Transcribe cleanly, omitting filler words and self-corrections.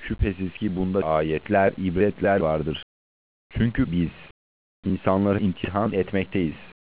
Şüphesiz ki bunda ayetler, ibretler vardır. Çünkü biz insanları imtihan etmekteyiz.